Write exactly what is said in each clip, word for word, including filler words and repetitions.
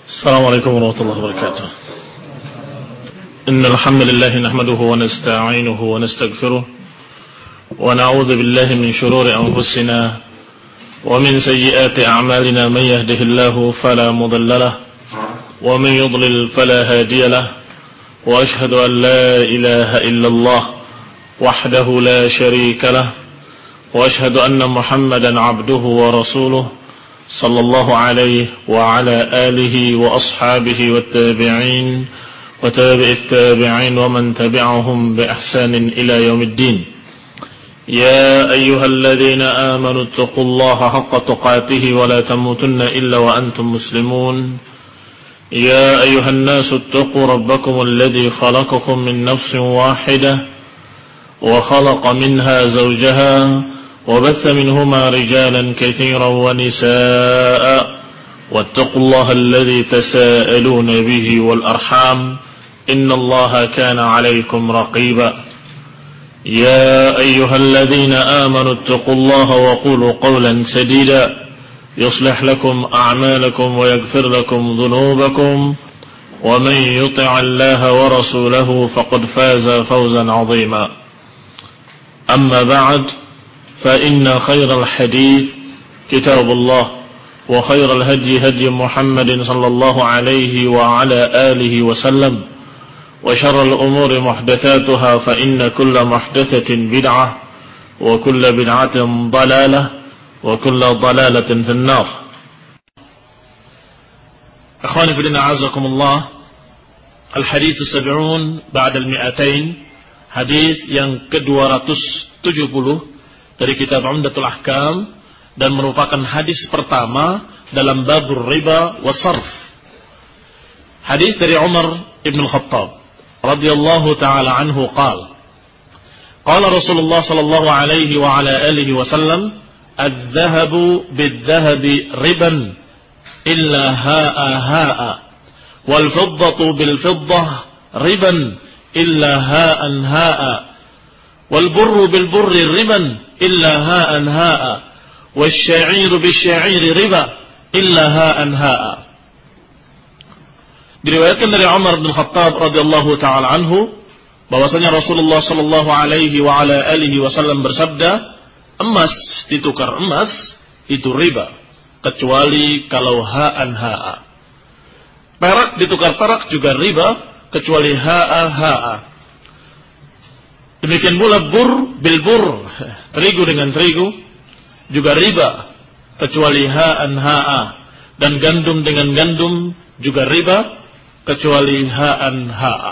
السلام عليكم ورحمة الله وبركاته. إن الحمد لله نحمده ونستعينه ونستغفره ونعوذ بالله من شرور أنفسنا ومن سيئات أعمالنا. من يهده الله فلا مضل له ومن يضلل فلا هادي له وأشهد أن لا إله إلا الله وحده لا شريك له وأشهد أن محمدا عبده ورسوله صلى الله عليه وعلى آله وأصحابه والتابعين وتابع التابعين ومن تبعهم بإحسان إلى يوم الدين. يا أيها الذين آمنوا اتقوا الله حق تقاته ولا تموتن إلا وأنتم مسلمون. يا أيها الناس اتقوا ربكم الذي خلقكم من نفس واحدة وخلق منها زوجها وبث منهما رجالا كثيرا ونساء واتقوا الله الذي تساءلون به والأرحام إن الله كان عليكم رقيبا. يا أيها الذين آمنوا اتقوا الله وقولوا قولا سديدا يصلح لكم أعمالكم ويغفر لكم ذنوبكم ومن يطع الله ورسوله فقد فاز فوزا عظيما. أما بعد فإن خير الحديث كتاب الله وخير الهدي هدي محمد صلى الله عليه وعلى آله وسلم وشر الأمور محدثاتها فإن كل محدثة بدعة وكل بدعة ضلالة وكل ضلالة في النار. أخواني في الدين أعزكم الله. الحديث السبعون بعد المئتين. Hadis yang ke dua ratus tujuh puluh dari kitab Umdatul Ahkam dan merupakan hadis pertama dalam babur riba wasarf. Hadis dari Umar ibn al-Khattab radhiyallahu taala anhu qala qala Rasulullah sallallahu alaihi wa ala alihi wasallam adz-dzahabu bidz-dzahabi riban illa ha'a ha'a wal fiddatu bil fiddah riban illa ha'an ha'a wal burru bil burri riban illa ha'an ha'a wasya'iru bisya'iri riba illa ha'an ha'a. Diriwayatkan dari Umar bin Khattab radhiyallahu taala anhu bahwasanya Rasulullah sallallahu alaihi wa ala alihi wasallam bersabda, emas ditukar emas itu riba kecuali kalau ha'an ha'a. Perak ditukar perak juga riba kecuali ha'a ha'a. Demikian pula bur bil bur, terigu dengan terigu juga riba kecuali ha'an ha'a, dan gandum dengan gandum juga riba kecuali ha'an ha'a.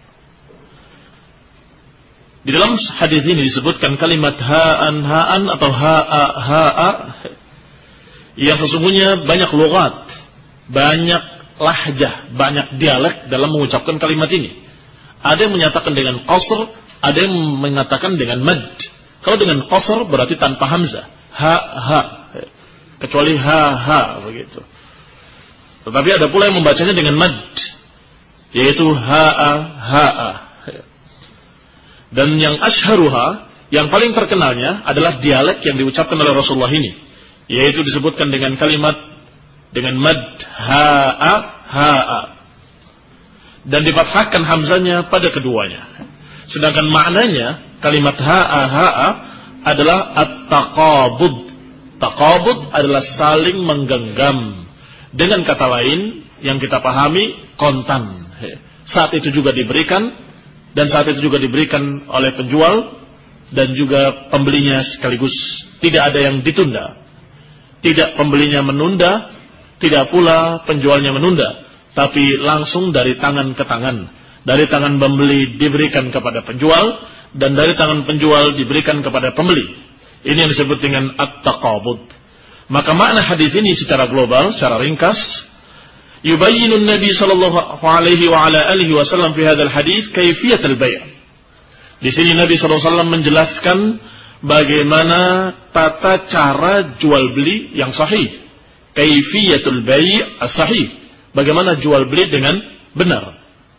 Di dalam hadis ini disebutkan kalimat ha'an ha'an atau ha'a ha'a yang sesungguhnya banyak lughat, banyak lahjah, banyak dialek dalam mengucapkan kalimat ini. Ada yang menyatakan dengan qasr, ada yang mengatakan dengan mad. Kalau dengan qasr berarti tanpa hamzah, ha ha, kecuali ha ha begitu. Tetapi ada pula yang membacanya dengan mad, yaitu ha a ha a. Dan yang asharuha, yang paling terkenalnya adalah dialek yang diucapkan oleh Rasulullah ini, yaitu disebutkan dengan kalimat dengan mad ha'a ha'a dan difathahkan hamzanya pada keduanya. Sedangkan maknanya kalimat ha'a ha'a adalah at-taqabud. Taqabud adalah saling menggenggam. Dengan kata lain yang kita pahami, kontan. Saat itu juga diberikan, dan saat itu juga diberikan oleh penjual dan juga pembelinya sekaligus. Tidak ada yang ditunda. Tidak pembelinya menunda, tidak pula penjualnya menunda, tapi langsung dari tangan ke tangan. Dari tangan pembeli diberikan kepada penjual, dan dari tangan penjual diberikan kepada pembeli. Ini yang disebut dengan at-taqabud. Maka makna hadis ini secara global, secara ringkas, yubayyinu Nabi sallallahu alaihi wa ala alihi wasallam fi hadzal hadis kaifiyat al-bay'. Di sini Nabi sallallahu alaihi wasallam menjelaskan bagaimana tata cara jual beli yang sahih. Kaifiyatul bai' as-sahih, bagaimana jual beli dengan benar.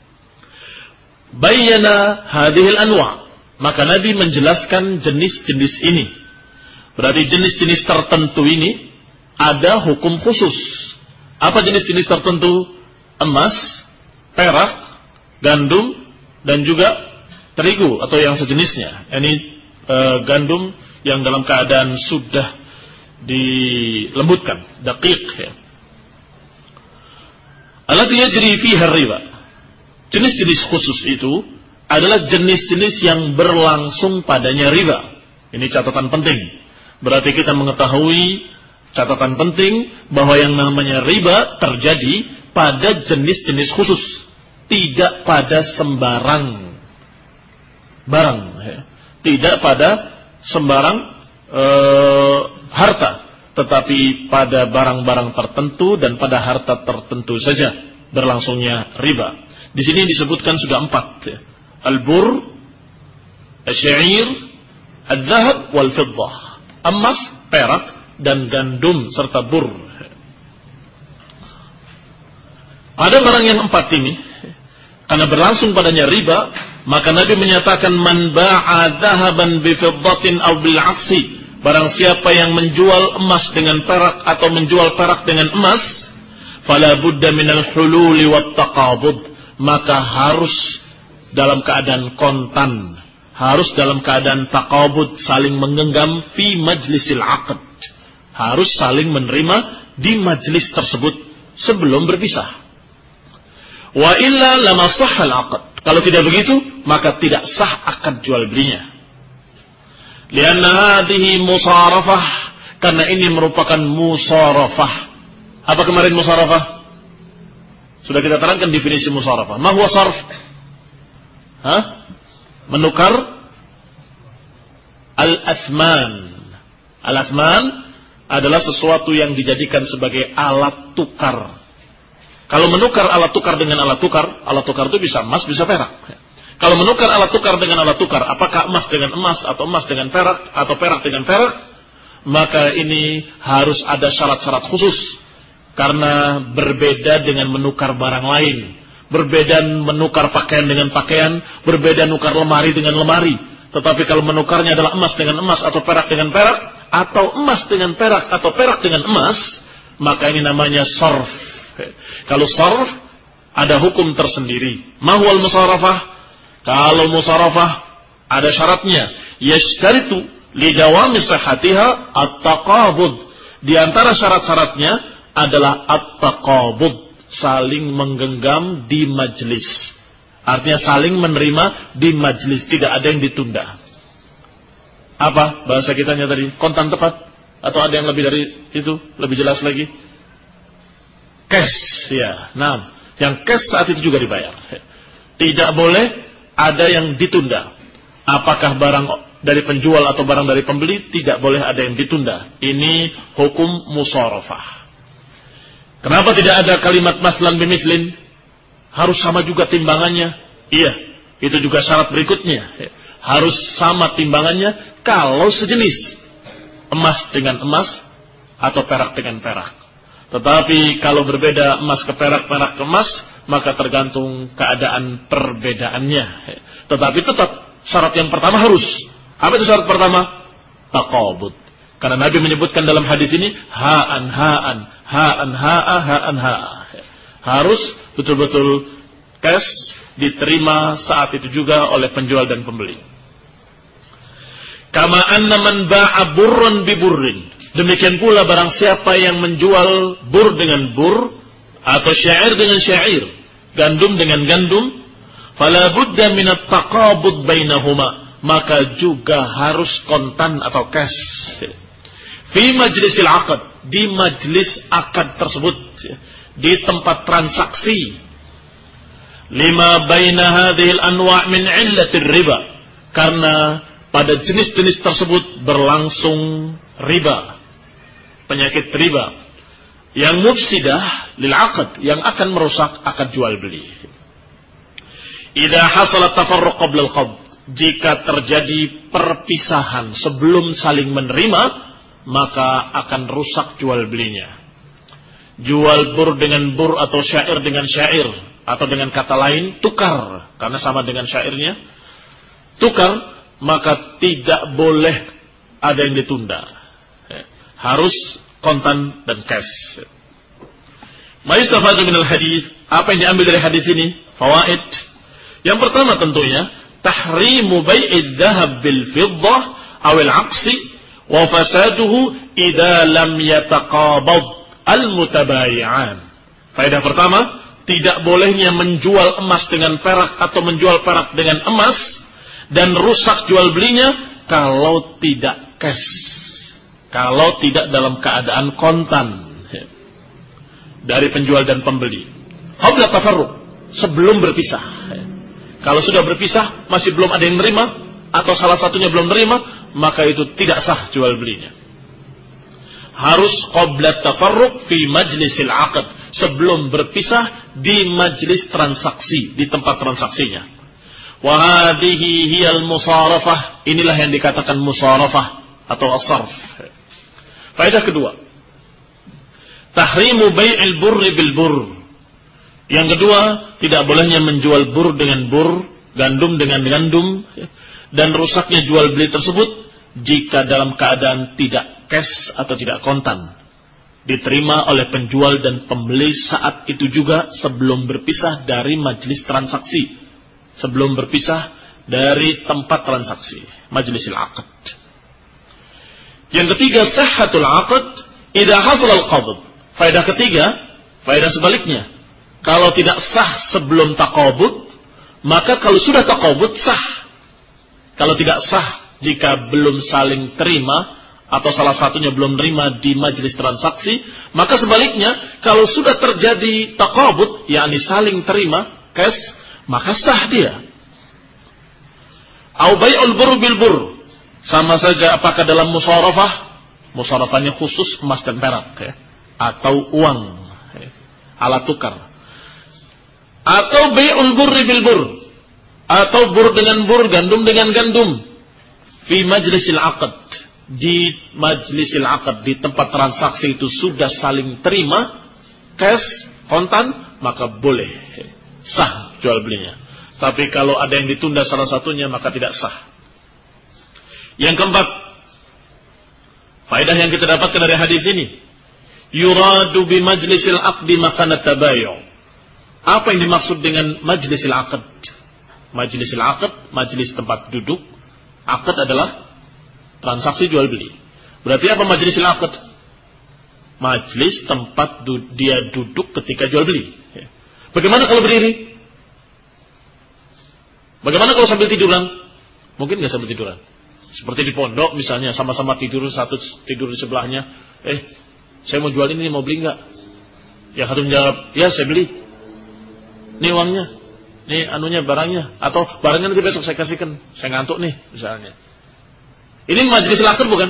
Bayyana hadhil anwa', maka Nabi menjelaskan jenis-jenis ini. Berarti jenis-jenis tertentu ini ada hukum khusus. Apa jenis-jenis tertentu? emas, perak, gandum, dan juga terigu atau yang sejenisnya. Ini e, gandum yang dalam keadaan sudah dilembutkan, daqiq ya. Allati yajri fiha riba. Jenis-jenis khusus itu adalah jenis-jenis yang berlangsung padanya riba. Ini catatan penting. Berarti kita mengetahui catatan penting bahwa yang namanya riba terjadi pada jenis-jenis khusus, tidak pada sembarang barang ya. Tidak pada sembarang eh, harta, tetapi pada barang-barang tertentu dan pada harta tertentu saja berlangsungnya riba. Di sini disebutkan sudah empat ya. Al-bur, al-syair, al-dhahab, wal-fiddah. Emas, perak, dan gandum serta bur. Pada barang yang empat ini, karena berlangsung padanya riba, maka Nabi menyatakan man ba'a dhahaban bi fiddatin aw bil 'aksi. Barang siapa yang menjual emas dengan perak atau menjual perak dengan emas, fala budda minal hululi wat taqabud, maka harus dalam keadaan kontan, harus dalam keadaan taqabud, saling menggenggam fi majlisil 'aqd. Harus saling menerima di majlis tersebut sebelum berpisah. Wa illa lama sahhal 'aqd. Kalau tidak begitu, maka tidak sah akad jual belinya. Lianna hadhihi musarafah, karena ini merupakan musarafah. Apa kemarin musarafah? Sudah kita terangkan definisi musarafah. Ma huwa sarf? Hah? Menukar al-athman. Al-athman adalah sesuatu yang dijadikan sebagai alat tukar. Kalau menukar alat tukar dengan alat tukar, alat tukar itu bisa emas, bisa perak. Kalau menukar alat tukar dengan alat tukar, apakah emas dengan emas atau emas dengan perak atau perak dengan perak, maka ini harus ada syarat-syarat khusus. Karena berbeda dengan menukar barang lain, berbeda menukar pakaian dengan pakaian, berbeda menukar lemari dengan lemari. Tetapi kalau menukarnya adalah emas dengan emas atau perak dengan perak, atau emas dengan perak atau perak dengan emas, maka ini namanya sarf. Kalau sarf ada hukum tersendiri. Mahwal musarafah? Kalau musarafah ada syaratnya. Yashtaritu lidawami sihhatiha at-taqabud. Di antara syarat-syaratnya adalah at-taqabud, saling menggenggam di majlis. Artinya saling menerima di majlis, tidak ada yang ditunda. Apa bahasa kitanya tadi? Kontan tepat? Atau ada yang lebih dari itu? Lebih jelas lagi? Cash, ya. Nah, yang cash saat itu juga dibayar. Tidak boleh ada yang ditunda. Apakah barang dari penjual atau barang dari pembeli, tidak boleh ada yang ditunda. Ini hukum musarafah. Kenapa tidak ada kalimat maslan bimislin? Harus sama juga timbangannya. Iya, itu juga syarat berikutnya. Harus sama timbangannya kalau sejenis. Emas dengan emas atau perak dengan perak. Tetapi kalau berbeda emas ke perak, perak ke emas, maka tergantung keadaan perbedaannya. Tetapi tetap syarat yang pertama harus. Apa itu syarat pertama? Taqabud. Karena Nabi menyebutkan dalam hadis ini ha'an ha'an, ha'an ha'a, ha'an ha'a. Harus betul-betul cash diterima saat itu juga oleh penjual dan pembeli. Kama anna man ba'a burran bi burrin. Demikian pula barang siapa yang menjual bur dengan bur atau syair dengan syair, gandum dengan gandum, fala budda min at-taqabud bainahuma, maka juga harus kontan atau cash. Fi majlisil aqd, di majlis akad tersebut, di tempat transaksi. Lima baina hadhil anwa' min illatir riba, karena pada jenis-jenis tersebut berlangsung riba, penyakit riba yang mufsidah lil aqd, yang akan merusak akad jual beli. Idza hasalat tafarruq qabla al qabd, jika terjadi perpisahan sebelum saling menerima, maka akan rusak jual belinya. Jual bur dengan bur atau syair dengan syair, atau dengan kata lain tukar, karena sama dengan syairnya, tukar, maka tidak boleh ada yang ditunda. Harus kontan dan cash. Ma yustafadu minal hadis, apa yang diambil dari hadis ini? Fawaid. Yang pertama tentunya tahrimu bai'id dhahab bil fiddah aw al 'aqsi wa fasaduhu idza lam yataqabad al mutabayi'an. Faedah pertama, tidak bolehnya menjual emas dengan perak atau menjual perak dengan emas dan rusak jual belinya kalau tidak cash. Kalau tidak dalam keadaan kontan dari penjual dan pembeli. Qabla tafarruq, sebelum berpisah. Kalau sudah berpisah masih belum ada yang nerima atau salah satunya belum nerima, maka itu tidak sah jual belinya. Harus qabla tafarruq fi majlisil 'aqd, sebelum berpisah di majlis transaksi, di tempat transaksinya. Wa hadhihi hiyal musarafah, inilah yang dikatakan musarafah atau as-sarf. Faedah kedua, tahrimu bai'il burri bil burr. Yang kedua, tidak bolehnya menjual bur dengan bur, gandum dengan gandum, dan rusaknya jual beli tersebut jika dalam keadaan tidak cash atau tidak kontan, diterima oleh penjual dan pembeli saat itu juga sebelum berpisah dari majelis transaksi, sebelum berpisah dari tempat transaksi, majlisil 'aqd. Yang ketiga, sihhatul 'aqd idza hasala al-qabd. Faedah ketiga, faedah sebaliknya. Kalau tidak sah sebelum taqabud, maka kalau sudah taqabud sah. Kalau tidak sah jika belum saling terima atau salah satunya belum terima di majelis transaksi, maka sebaliknya kalau sudah terjadi taqabud, yakni saling terima, cash, maka sah dia. Au bai'ul burr bil burr. Sama saja apakah dalam musarafah, musarafahnya khusus emas dan perak ya, atau uang, ya, alat tukar. Atau bai'ul burri bil burr, atau bur dengan bur, gandum dengan gandum, fi majlisil 'aqd, di majlisil 'aqd, di tempat transaksi itu sudah saling terima cash, kontan, maka boleh sah jual belinya. Tapi kalau ada yang ditunda salah satunya, maka tidak sah. Yang keempat, faedah yang kita dapatkan dari hadis ini, yuradu bi majlisil 'aqdi makana tabayu'. Apa yang dimaksud dengan majlisil 'aqd? Majlisil 'aqd, majlis tempat duduk. 'Aqd adalah transaksi jual beli. Berarti apa majlisil 'aqd? Majlis tempat du- dia duduk ketika jual beli. Bagaimana kalau berdiri? Bagaimana kalau sambil tiduran? Mungkin nggak sambil tiduran. Seperti di pondok misalnya, sama-sama tidur, satu tidur di sebelahnya. Eh, saya mau jual ini, mau beli nggak? Yang satu menjawab, ya saya beli. Ini uangnya, ini anunya barangnya, atau barangnya nanti besok saya kasihkan, saya ngantuk nih misalnya. Ini majlis akad bukan?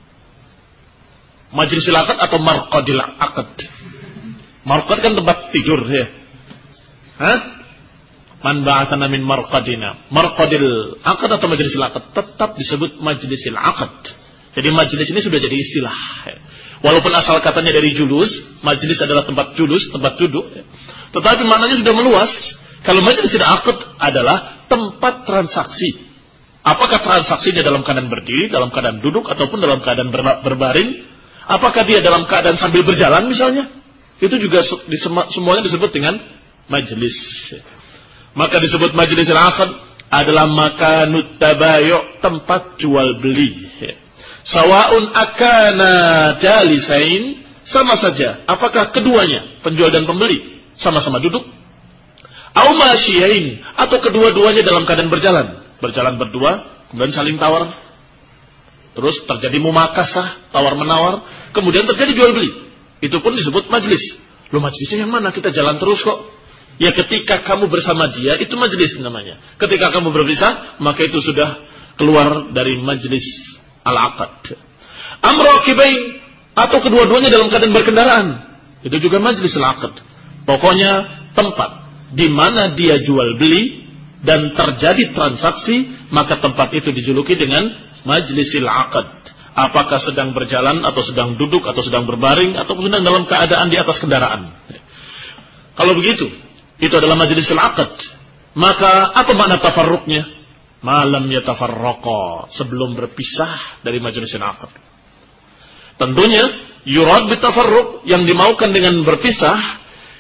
Majlis akad atau marqadil akad? Marqad kan tempat tidur ya. Hah? Man ba'athana min marqadina. Marqadil akad atau majlis akad tetap disebut majlisil akad. Jadi majlis ini sudah jadi istilah. Walaupun asal katanya dari julus, majlis adalah tempat julus, tempat duduk. Tetapi maknanya sudah meluas. Kalau majlisil akad adalah tempat transaksi. Apakah transaksinya dalam keadaan berdiri, dalam keadaan duduk, ataupun dalam keadaan berbaring? Apakah dia dalam keadaan sambil berjalan misalnya? Itu juga semuanya disebut dengan majlis. Maka disebut majlisil akad adalah makanut tabayu', tempat jual beli. Sawa'un akana jalisain, sama saja apakah keduanya, penjual dan pembeli, sama-sama duduk, au masyiain, atau kedua-duanya dalam keadaan berjalan, berjalan berdua, kemudian saling tawar, terus terjadi mumakasah, tawar-menawar, kemudian terjadi jual beli. Itu pun disebut majlis. Loh, majlisnya yang mana? Kita jalan terus kok. Ya ketika kamu bersama dia, itu majlis namanya. Ketika kamu berpisah, maka itu sudah keluar dari majlis al-aqad. Amraqibain, atau kedua-duanya dalam keadaan berkendaraan, itu juga majlis al-aqad. Pokoknya tempat di mana dia jual beli dan terjadi transaksi, maka tempat itu dijuluki dengan majlisil aqad. Apakah sedang berjalan atau sedang duduk atau sedang berbaring atau sedang dalam keadaan di atas kendaraan. Kalau begitu, itu adalah majlisil aqad. Maka apa makna tafarruqnya? Malam yatafarraqa, sebelum berpisah dari majlisil aqad. Tentunya yurad bitafarruq, yang dimaukan dengan berpisah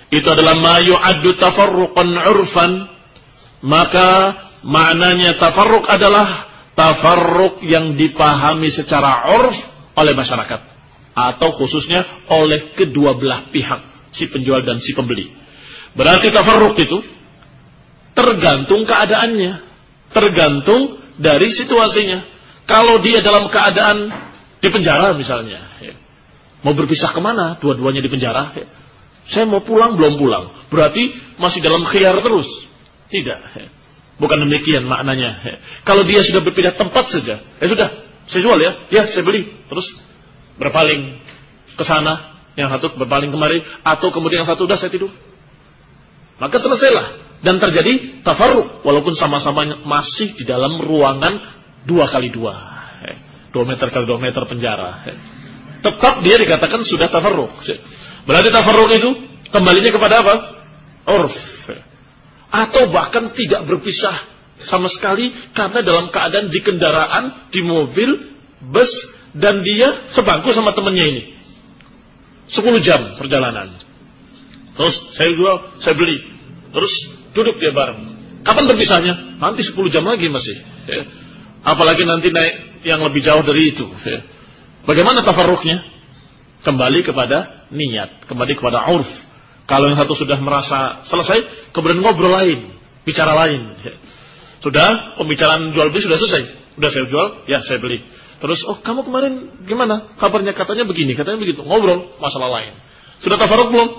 itu adalah ma yu'addu tafarruqan 'urfan, maka maknanya tafarruq adalah tafarruq yang dipahami secara 'urf oleh masyarakat atau khususnya oleh kedua belah pihak, si penjual dan si pembeli. Berarti tafarruq itu tergantung keadaannya, tergantung dari situasinya. Kalau dia dalam keadaan di penjara misalnya, ya, mau berpisah kemana? Dua-duanya di penjara. Ya. Saya mau pulang, belum pulang. Berarti masih dalam khiyar terus. Tidak. Bukan demikian maknanya. Kalau dia sudah berpindah tempat saja. Ya sudah, saya jual ya. Ya, saya beli. Terus berpaling ke sana. Yang satu berpaling kemari. Atau kemudian yang satu, udah saya tidur. Maka selesailah. Dan terjadi tafarruq. Walaupun sama-sama masih di dalam ruangan dua kali dua. Dua meter kali dua meter penjara. Tetap dia dikatakan sudah tafarruq. Berarti tafarruq itu kembalinya kepada apa? Urf. Atau bahkan tidak berpisah sama sekali karena dalam keadaan di kendaraan, di mobil, bus, dan dia sebangku sama temannya ini. sepuluh jam perjalanan. Terus saya jual, saya beli. Terus duduk dia bareng. Kapan berpisahnya? Nanti sepuluh jam lagi masih. Ya. Apalagi nanti naik yang lebih jauh dari itu. Ya. Bagaimana tafarruqnya? Kembali kepada niat, kembali kepada urf. Kalau yang satu sudah merasa selesai, kemudian ngobrol lain, bicara lain. Ya. Sudah, pembicaraan jual beli sudah selesai. Sudah saya jual, ya saya beli. Terus, oh kamu kemarin gimana? Kabarnya katanya begini, katanya begitu. Ngobrol masalah lain. Sudah tafarruq belum?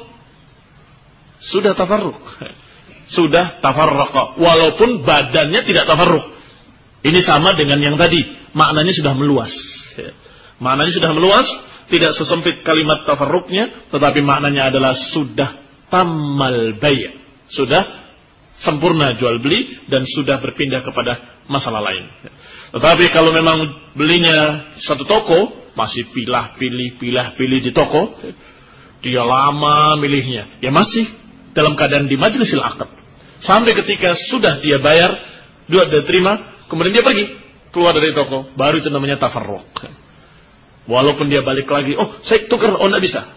Sudah tafarruq. Sudah tafarraqa. Walaupun badannya tidak tafarruq. Ini sama dengan yang tadi. Maknanya sudah meluas. Ya. Maknanya sudah meluas. Tidak sesempit kalimat tafarruqnya, tetapi maknanya adalah sudah tamal bay', sudah sempurna jual beli dan sudah berpindah kepada masalah lain. Tetapi kalau memang belinya satu toko, masih pilah-pilih, pilah-pilih di toko, dia lama milihnya, ya masih dalam keadaan di majlisil aqd. Sampai ketika sudah dia bayar, dia terima, kemudian dia pergi keluar dari toko, baru itu namanya tafarruq. Walaupun dia balik lagi, oh saya tukar, oh tidak bisa.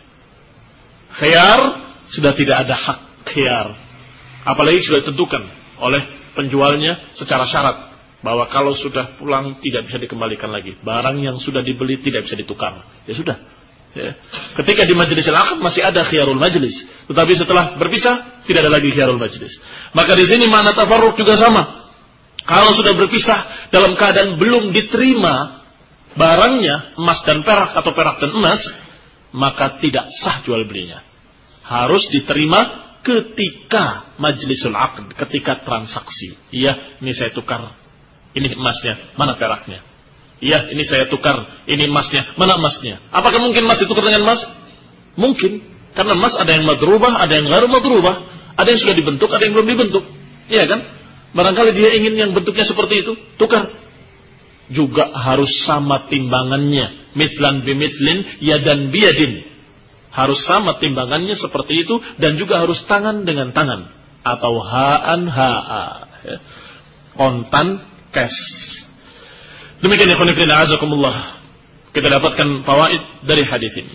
Khiyar sudah tidak ada hak khiyar. Apalagi sudah ditentukan oleh penjualnya secara syarat bahwa kalau sudah pulang tidak bisa dikembalikan lagi. Barang yang sudah dibeli tidak bisa ditukar. Ya sudah. Ya. Ketika di majelis al-aqd masih ada khiyarul majlis, tetapi setelah berpisah tidak ada lagi khiyarul majlis. Maka di sini makna tafarruq juga sama. Kalau sudah berpisah dalam keadaan belum diterima barangnya, emas dan perak atau perak dan emas, maka tidak sah jual belinya. Harus diterima ketika majlisul aqd, ketika transaksi. Iya, ini saya tukar. Ini emasnya, mana peraknya? Iya, ini saya tukar. Ini emasnya, mana emasnya? Apakah mungkin emas ditukar dengan emas? Mungkin. Karena emas ada yang madrubah, ada yang gharu madrubah. Ada yang sudah dibentuk, ada yang belum dibentuk. Iya kan? Barangkali dia ingin yang bentuknya seperti itu, tukar. Juga harus sama timbangannya, mithlan bimithlan, yadan biyadin. Harus sama timbangannya seperti itu, dan juga harus tangan dengan tangan atau ha'an ha'a, ya. Kontan cash. Demikian ya khonifin a'azakumullah, kita dapatkan fawaid dari hadis ini.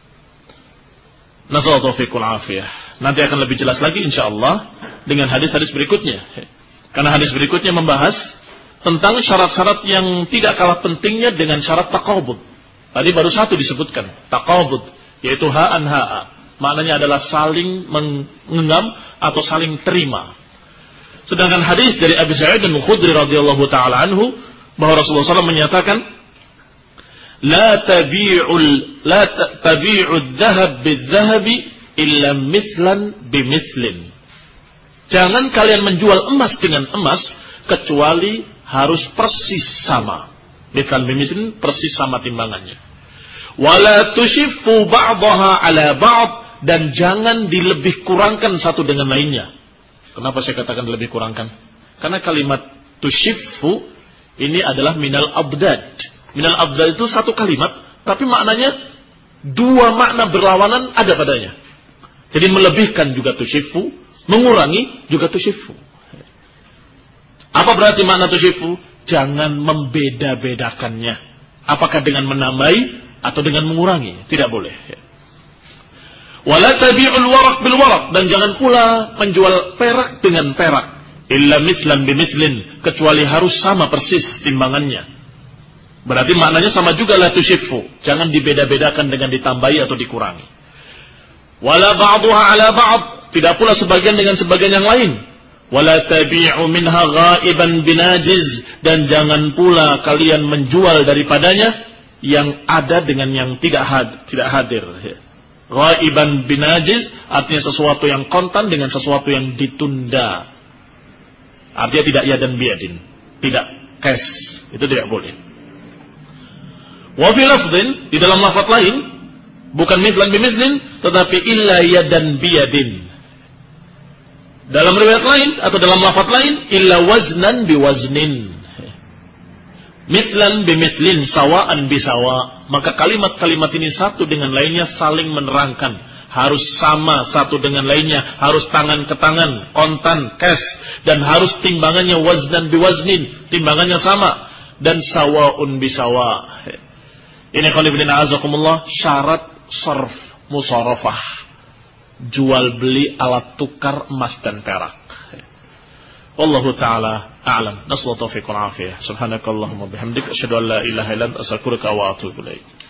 Nasallahu taufiqul afiyah. Nanti akan lebih jelas lagi insyaallah dengan hadis-hadis berikutnya, karena hadis berikutnya membahas tentang syarat-syarat yang tidak kalah pentingnya dengan syarat taqabud. Tadi baru satu disebutkan, taqabud, yaitu ha'an ha'a. Maknanya adalah saling mengenggam atau saling terima. Sedangkan hadis dari Abi Sa'id Al-Khudri radhiyallahu taala anhu bahwa Rasulullah shallallahu alaihi wasallam menyatakan, la tabi'ul la tabi'ud dhahab bidh-dhahabi illa mithlan bimithlin. Jangan kalian menjual emas dengan emas kecuali harus persis sama. Mithlan bimithlin, persis sama timbangannya. Wala tushiffu ba'daha ala ba'd, dan jangan dilebih kurangkan satu dengan lainnya. Kenapa saya katakan lebih kurangkan? Karena kalimat tushiffu ini adalah minal abdad. Minal abdad itu satu kalimat, tapi maknanya dua makna berlawanan ada padanya. Jadi melebihkan juga tushiffu, mengurangi juga tushiffu. Apa berarti makna tushiffu? Jangan membeda-bedakannya. Apakah dengan menambahi atau dengan mengurangi? Tidak boleh. Wala tabi'ul waraq bil waraq, dan jangan pula menjual perak dengan perak. Illa mislan bimithlin, kecuali harus sama persis timbangannya. Berarti maknanya sama juga, la tushiffu, jangan dibeda-bedakan dengan ditambahi atau dikurangi. Wala ba'dhuha ala ba'd, tidak pula sebagian dengan sebagian yang lain. Wala tabi'u minha ghaiban binajiz, dan jangan pula kalian menjual daripadanya yang ada dengan yang tidak had, tidak hadir. Ghaiban binajiz artinya sesuatu yang kontan dengan sesuatu yang ditunda. Artinya tidak yadan biadin, tidak cash, itu tidak boleh. Wa fi lafdhin, di dalam lafaz lain, bukan mithlan bimithrin, tetapi illa yadan biyadin. Dalam riwayat lain atau dalam lafaz lain, illa waznan biwaznin. Mithlan bimithlin, sawaan bisawa. Maka kalimat-kalimat ini satu dengan lainnya saling menerangkan. Harus sama satu dengan lainnya. Harus tangan ke tangan, kontan, cash. Dan harus timbangannya waznan biwaznin. Timbangannya sama. Dan sawaun bisawa. Ini khonibidina azakumullah, syarat sarf musarafah. Jual beli alat tukar emas dan perak. Wallahu ta'ala a'lam. Nasallahu taufiq wal afiyah. Subhanakallahumma bihamdika asyhadu an la ilaha illa anta astaghfiruka wa atubu ilaik.